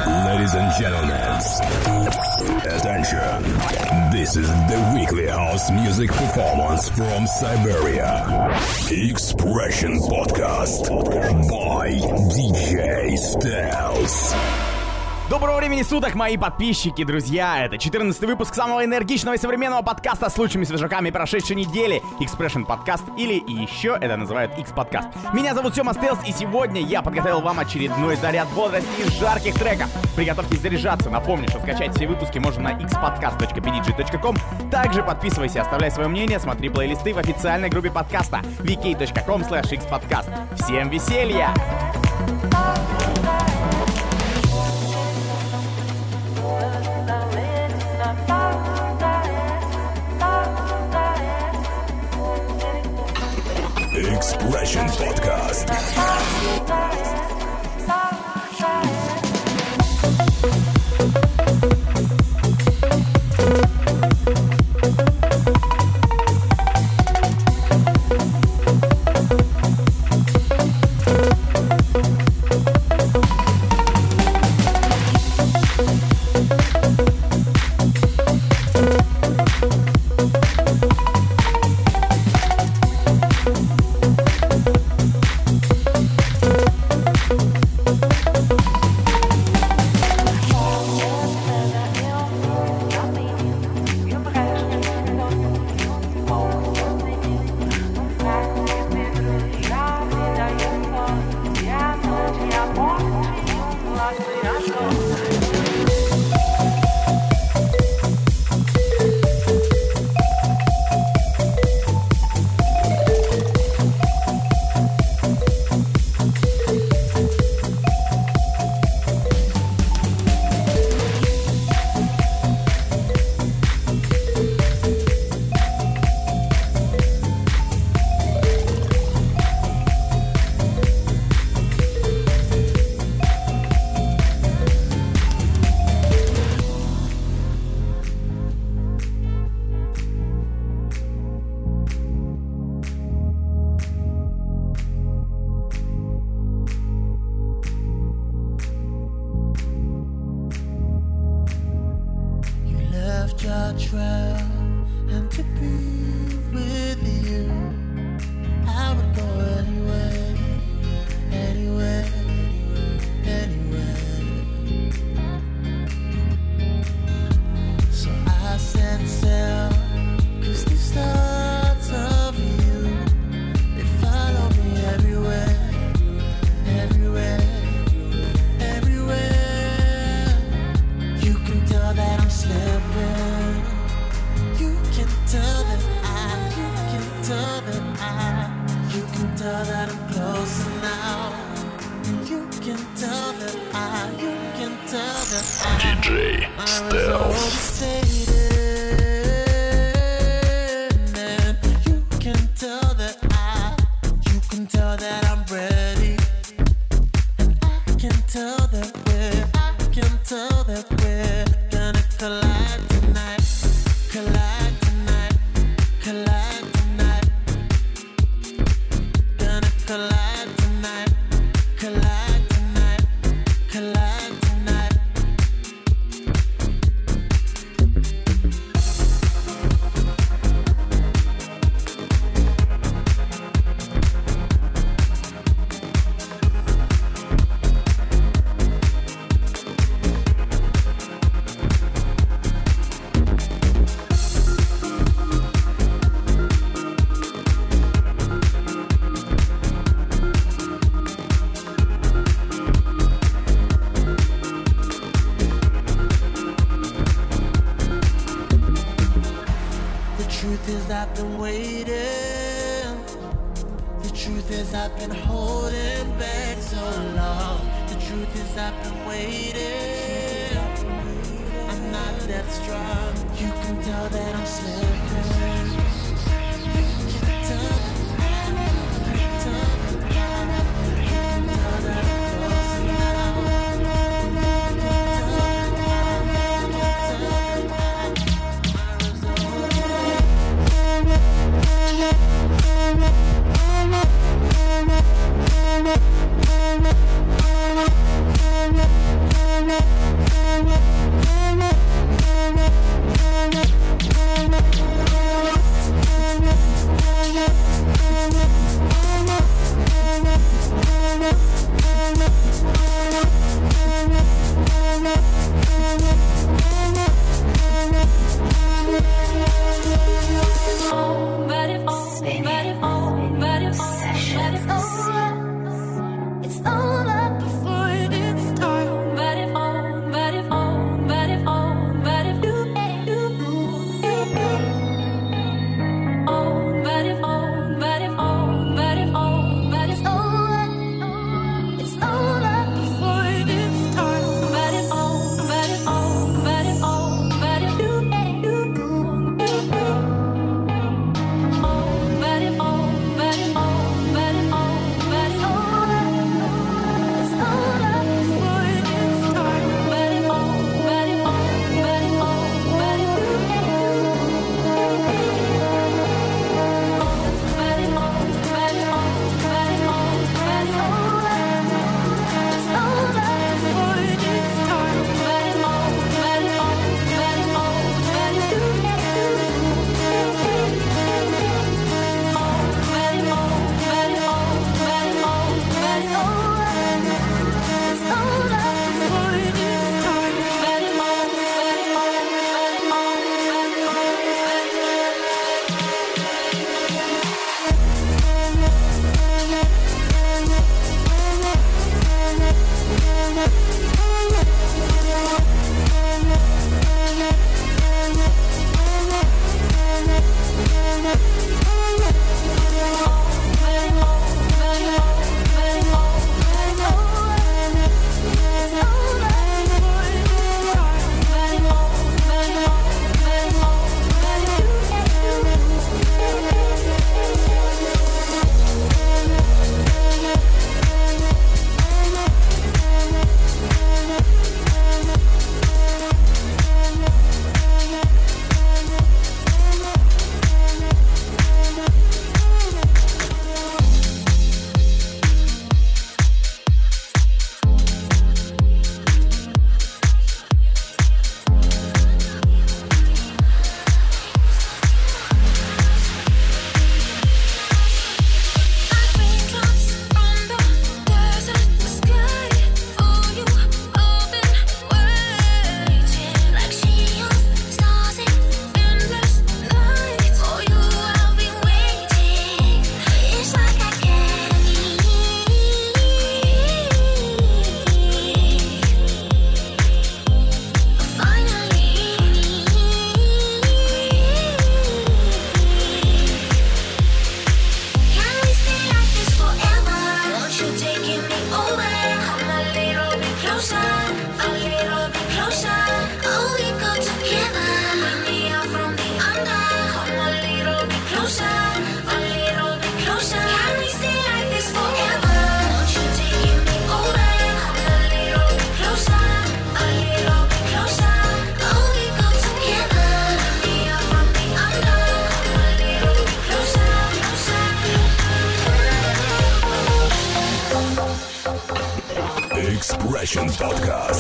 Ladies and gentlemen, attention. This is the weekly house music performance from Siberia. Expression Podcast by DJ Styles. Доброго времени суток, мои подписчики, друзья! Это 14-й выпуск самого энергичного и современного подкаста с лучшими свежаками прошедшей недели. Expression Podcast, или еще это называют X-подкаст. Меня зовут Сёма Стелс, и сегодня я подготовил вам очередной заряд бодрости из жарких треков. Приготовьтесь заряжаться. Напомню, что скачать все выпуски можно на xpodcast.pdg.com. Также подписывайся, оставляй свое мнение, смотри плейлисты в официальной группе подкаста vk.com/xpodcast. Всем веселья! Expression Podcast. DJ Styles. I've been waiting. The truth is I've been holding back so long. The truth is I've been waiting. I'm not that strong. You can tell that I'm slipping. You can tell that I'm close now. Expression Podcast.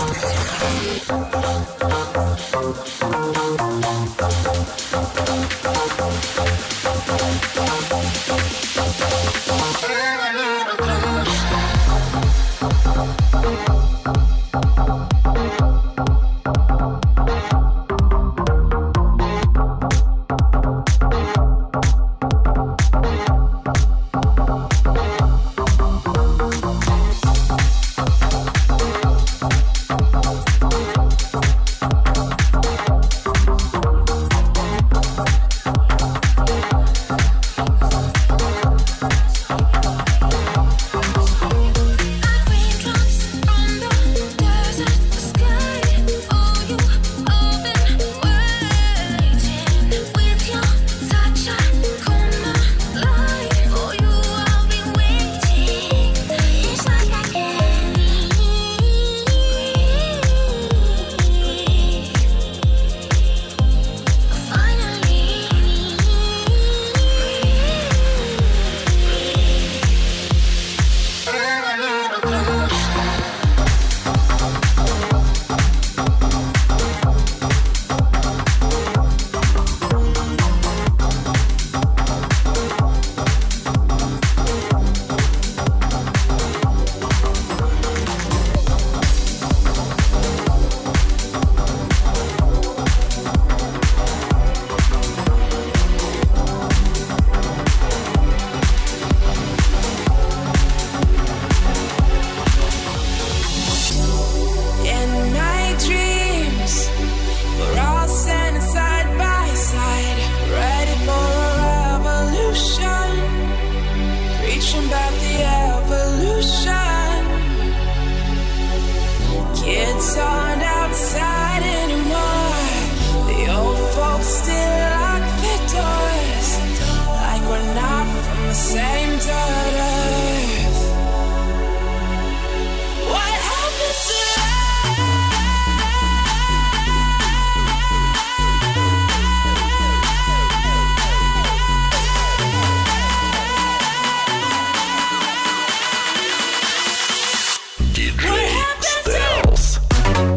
DJ Styles.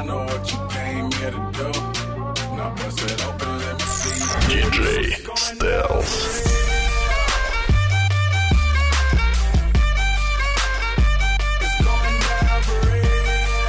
I know what you came here to do. Now bust it open, let me see. DJ Stealth. It's going down for real.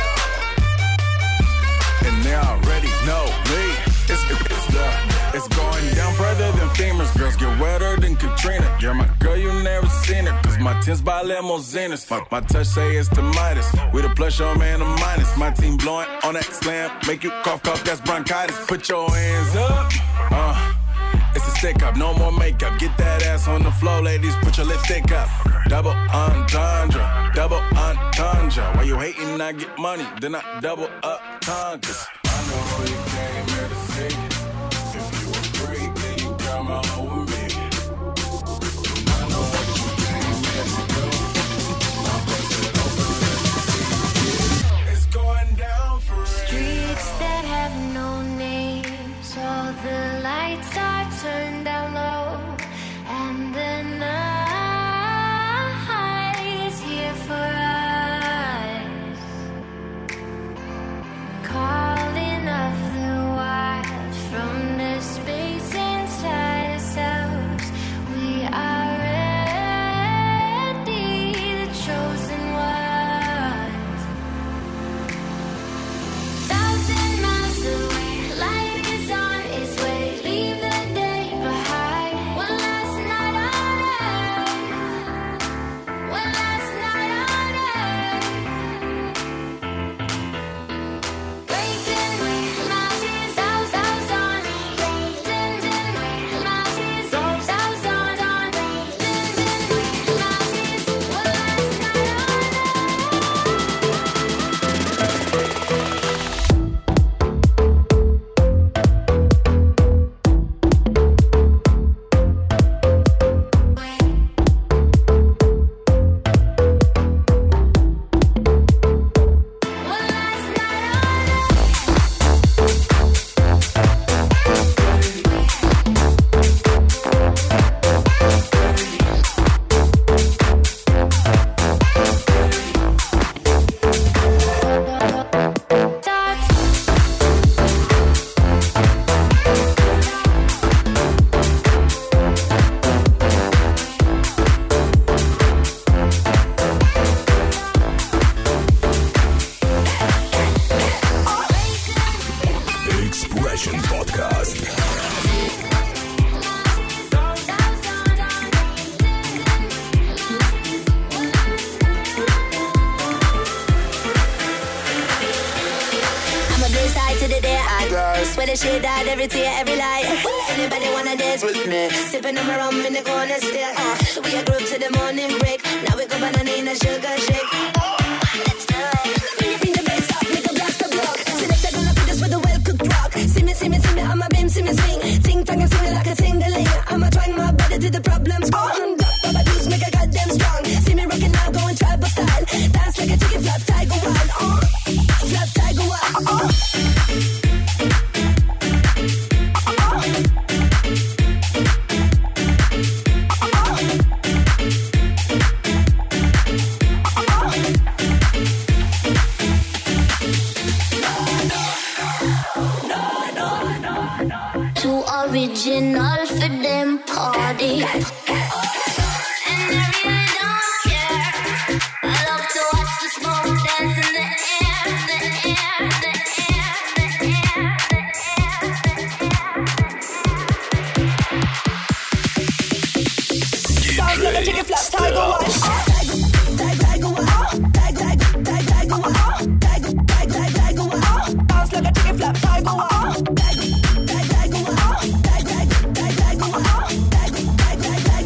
And they already know me. It's going down further than femurs. Girls get wetter than Katrina. You're my girl, you never seen it. Cause my tins by limousines. My touch say it's the Midas. With a plus, your man a minus. My team blowing on that slam. Make you cough, that's bronchitis. Put your hands up. It's a stick up, no more makeup. Get that ass on the floor, ladies. Put your lipstick up. Double entendre. Why you hating? I get money, then I double up conquers. I know who you came here to see. If you a freak, then you come out with me. I know what you came here to do. Now bust it open, let me see. It's going down for real. Streets that have no names. All the lights are turned down low, and the night is here for us. Calling of the wild from the space inside ourselves. We are ready, the chosen ones. 1,000 miles away, light is on its way. Leave the day behind. One last night on earth. One last night on earth. Breaking mountains, ours on. Breaking mountains, ours on. Breaking mountains, one last night on Expression Podcast. I'ma blaze high to the day I swear the shit died every tear, every light. Anybody wanna dance with me? Sipping on my rum in the corner still. So we a group to the morning break. Now we go banana in a sugar shake. Let's do it. Bring the bass up, make a blast the block. Selector gonna feed us with a well-cooked rock. See me, I'ma beam, see me swing. Ting tang and sing it like a tingling. I'ma twang my body to the problems gone. Drop Baba juice, make a goddamn strong. See me rocking now, going tribal style. Dance like a chicken flap, tiger wild. Flap, tiger wild. Too original for them party. And I really don't care. I love to watch the smoke dance in the air, the air, the air, the air, the air. Sounds like a chicken flap, tiger wild. Tiger wild. Tiger wild. Tiger wild. Sounds like a chicken flap, tiger wild.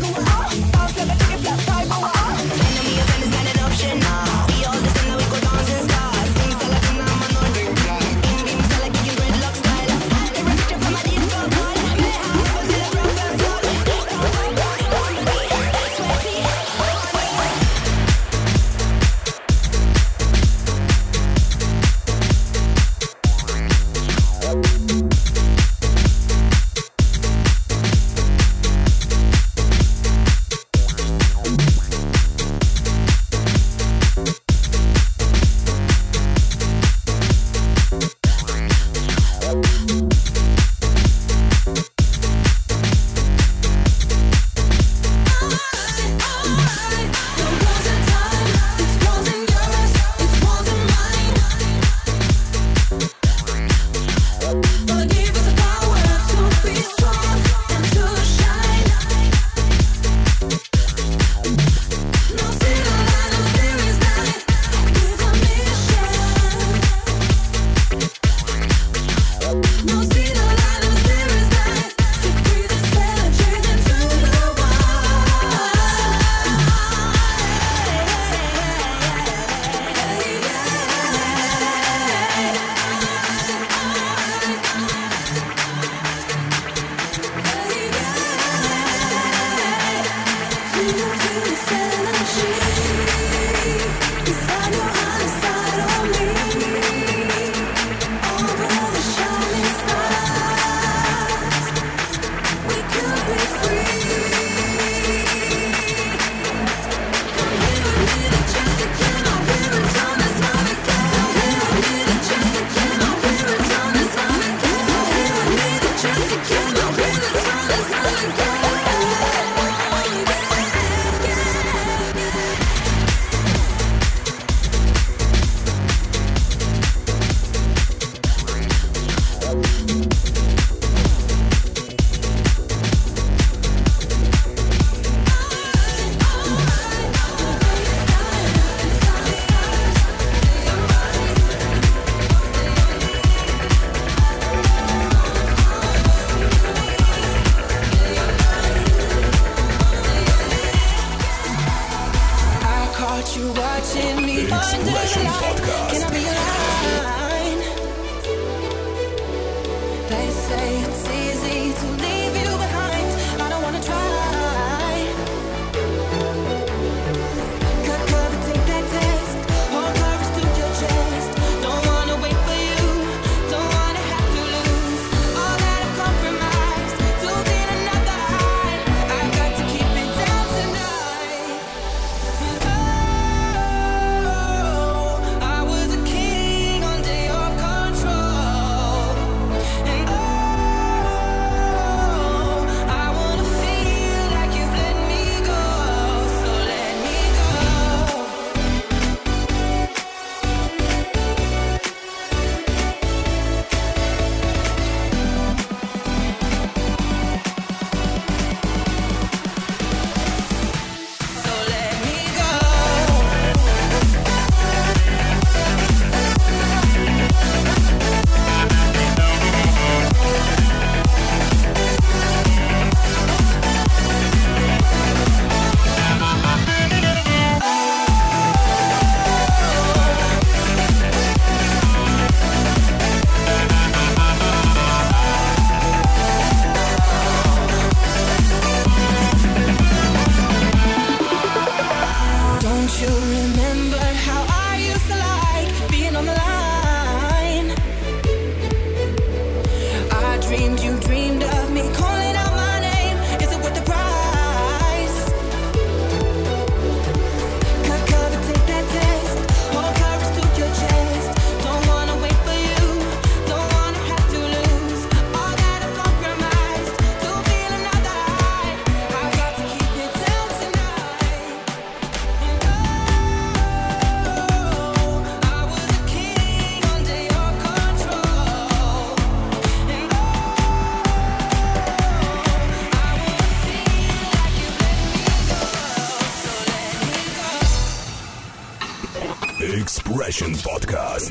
Expression Podcast.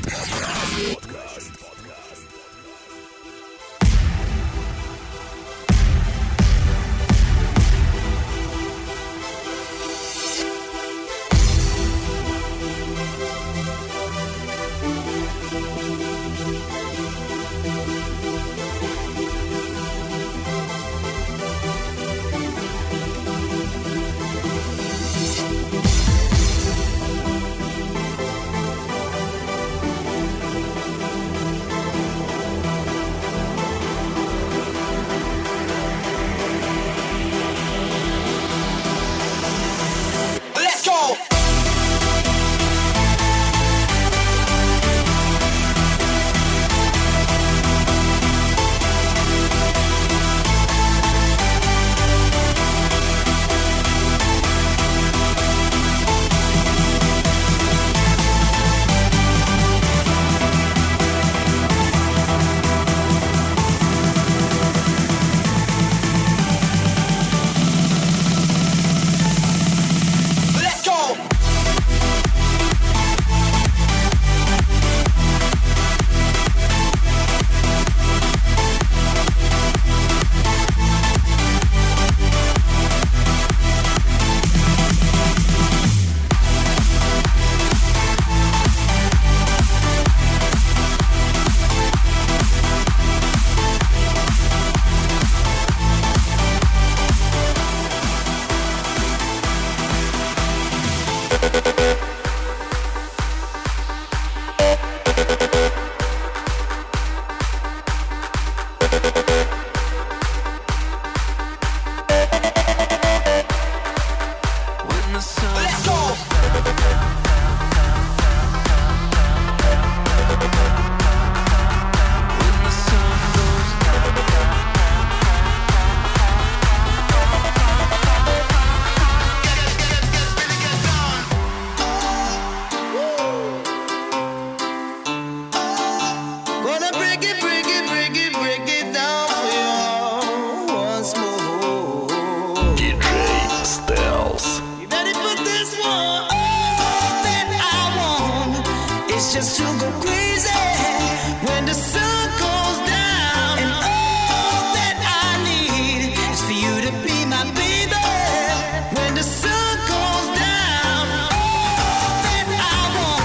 Just to go crazy when the sun goes down, and all that I need is for you to be my baby. When the sun goes down, all that I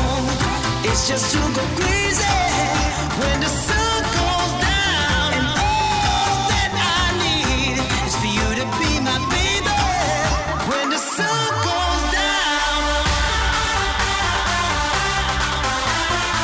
want is just to go crazy. When the sun goes down, and all that I need is for you to be my baby. When the sun goes down.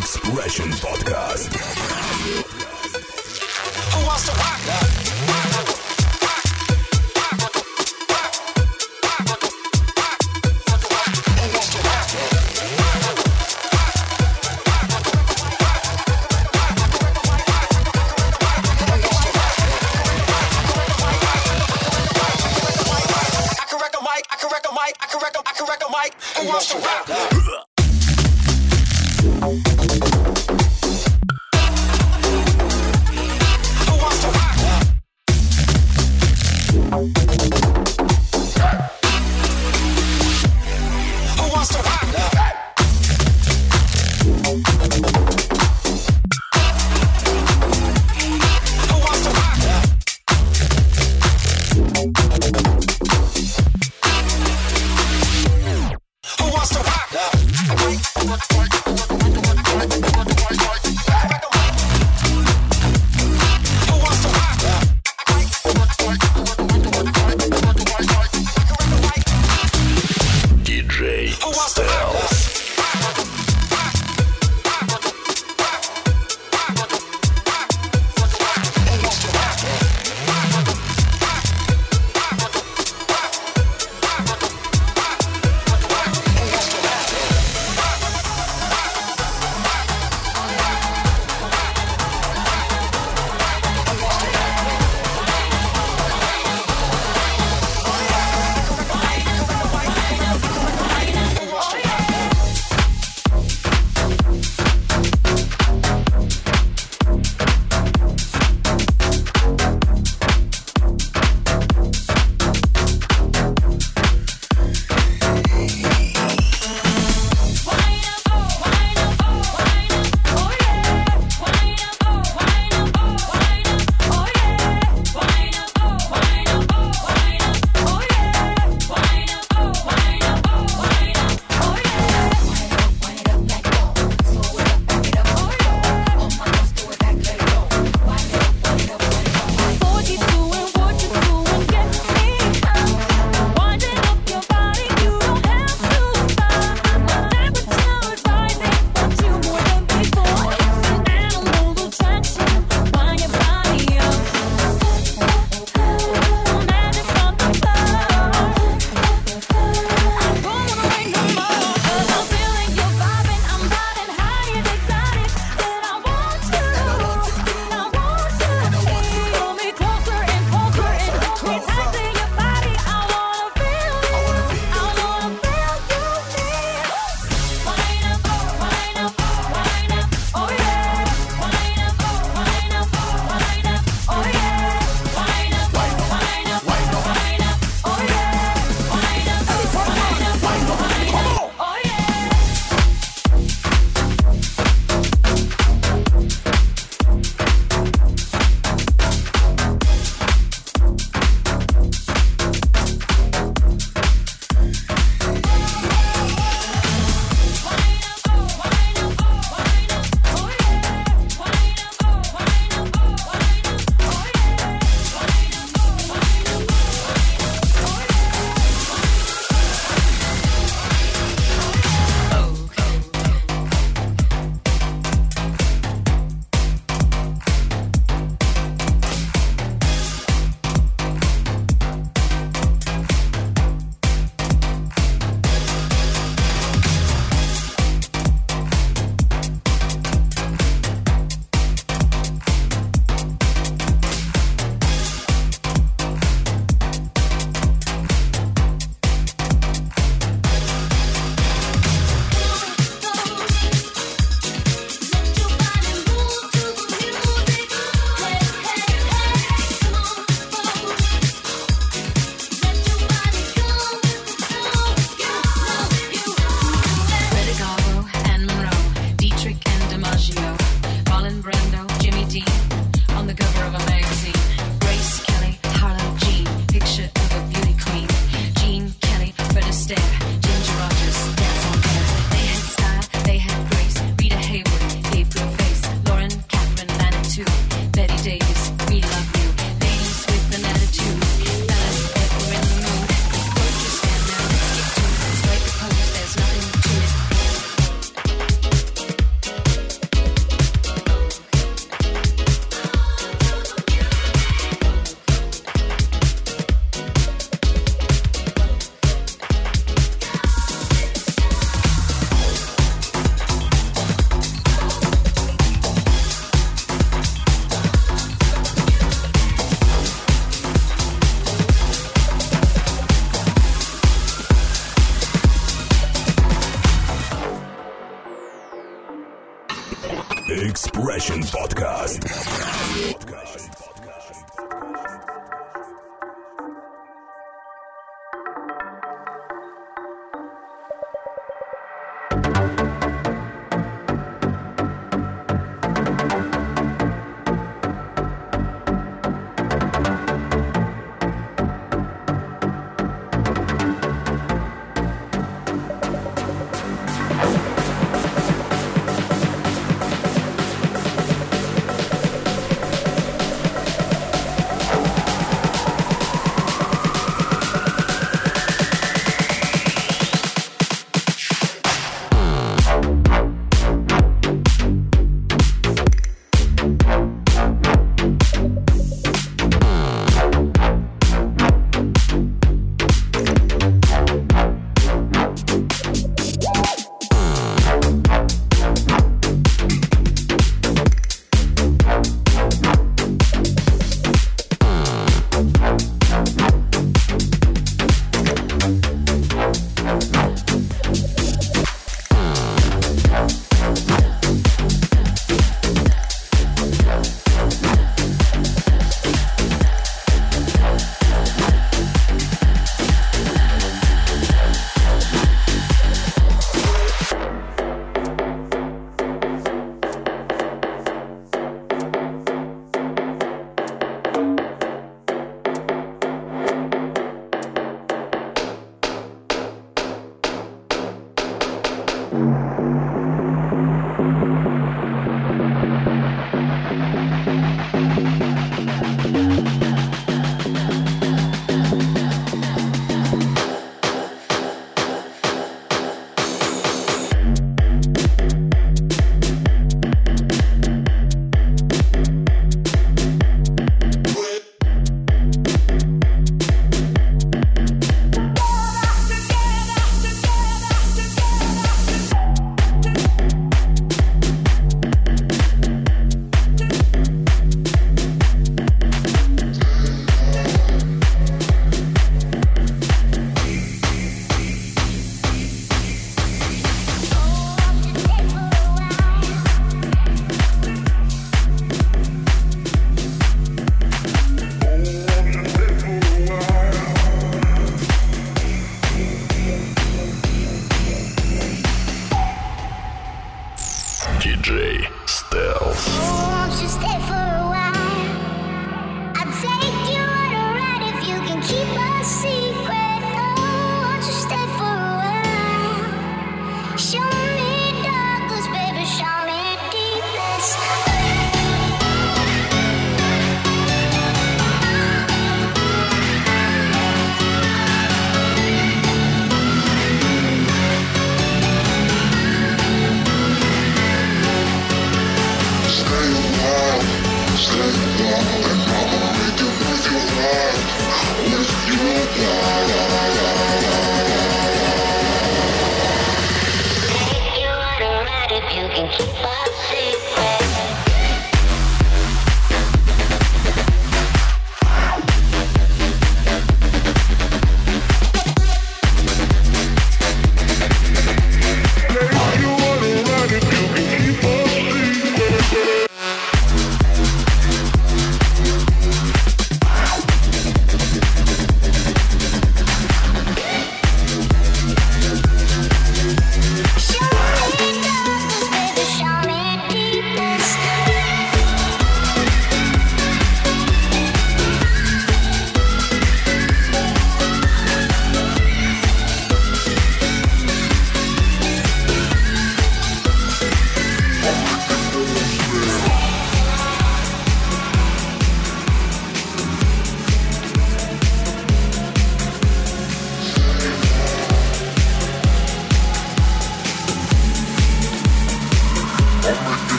Expression Podcast. Who wants to rock? Who wants to rock? Expression Podcast. DJ Stealth. Won't you stay for a while? I'll take you on a ride if you can keep a secret. Oh, won't you stay for a while? Show me darkness, baby, show me deepness.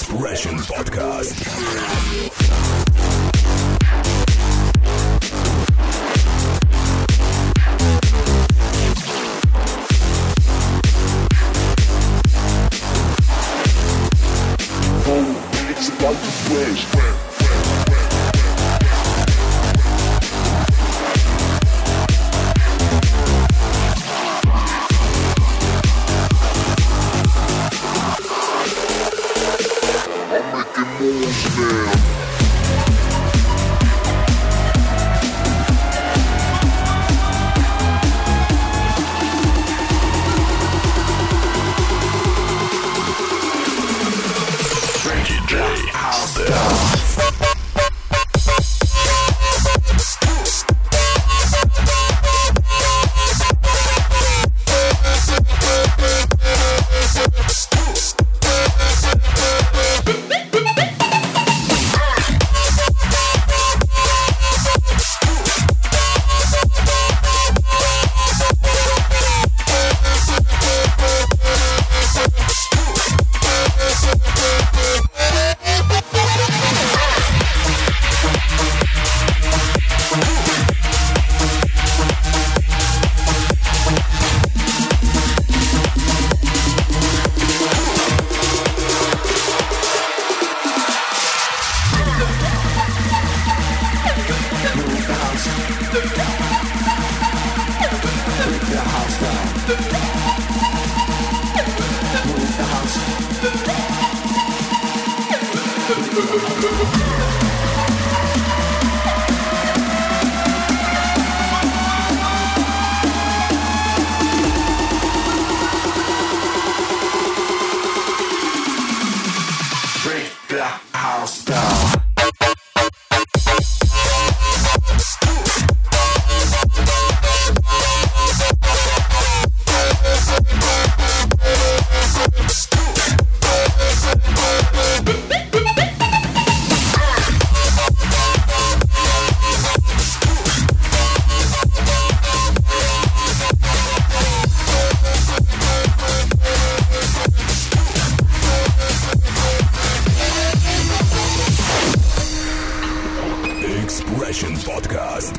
Expression Podcast. It's about to blaze. Expression Podcast.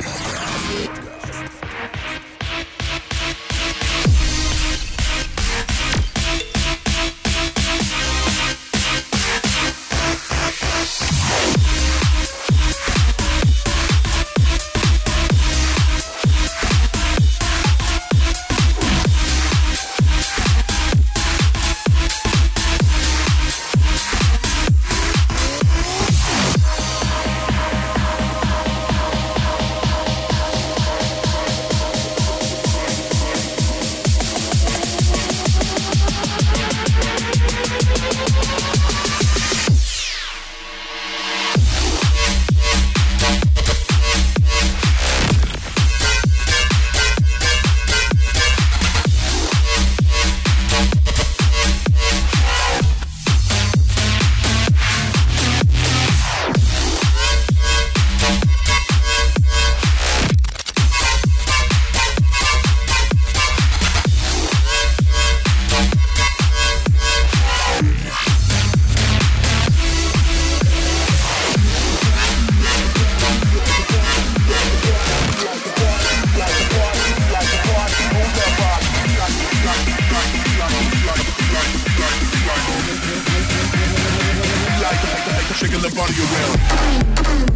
Shaking the body around.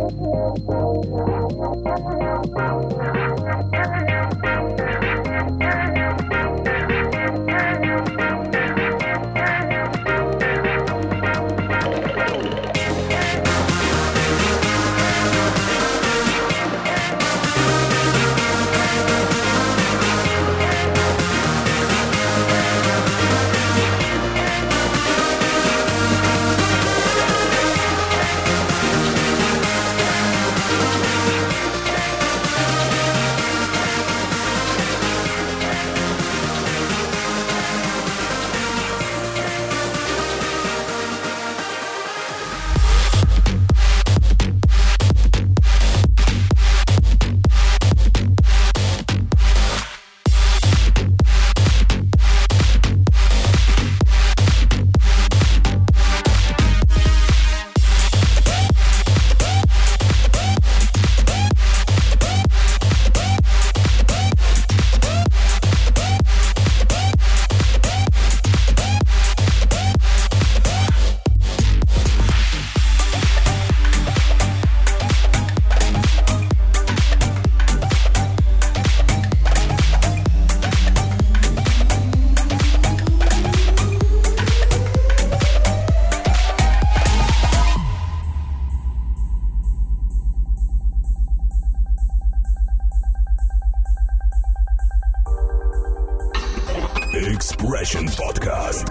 Expression Podcast.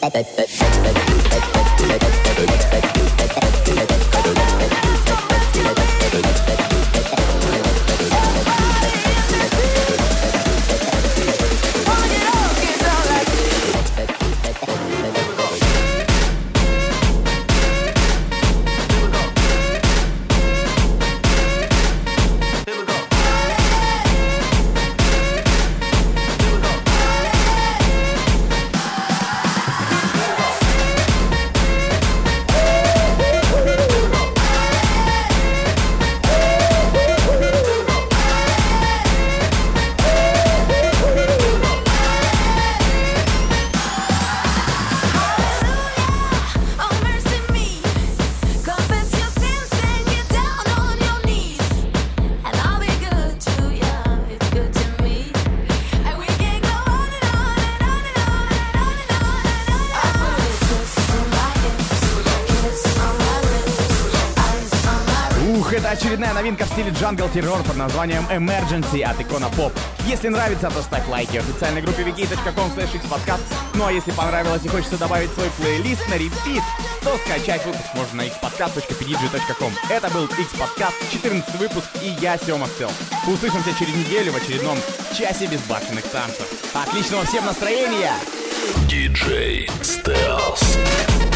Это очередная новинка в стиле джангл террор под названием Emergency от Icona Pop. Если нравится, то ставь лайки в официальной группе wiki.com/xpodcast. Ну а если понравилось и хочется добавить свой плейлист на репит, то скачать выпуск можно на xpodcast.pdg.com. Это был X-Podcast, 14 выпуск, и я, Сёма Стелс. Услышимся через неделю в очередном часе безбашенных танцев. Отличного всем настроения! DJ Stels.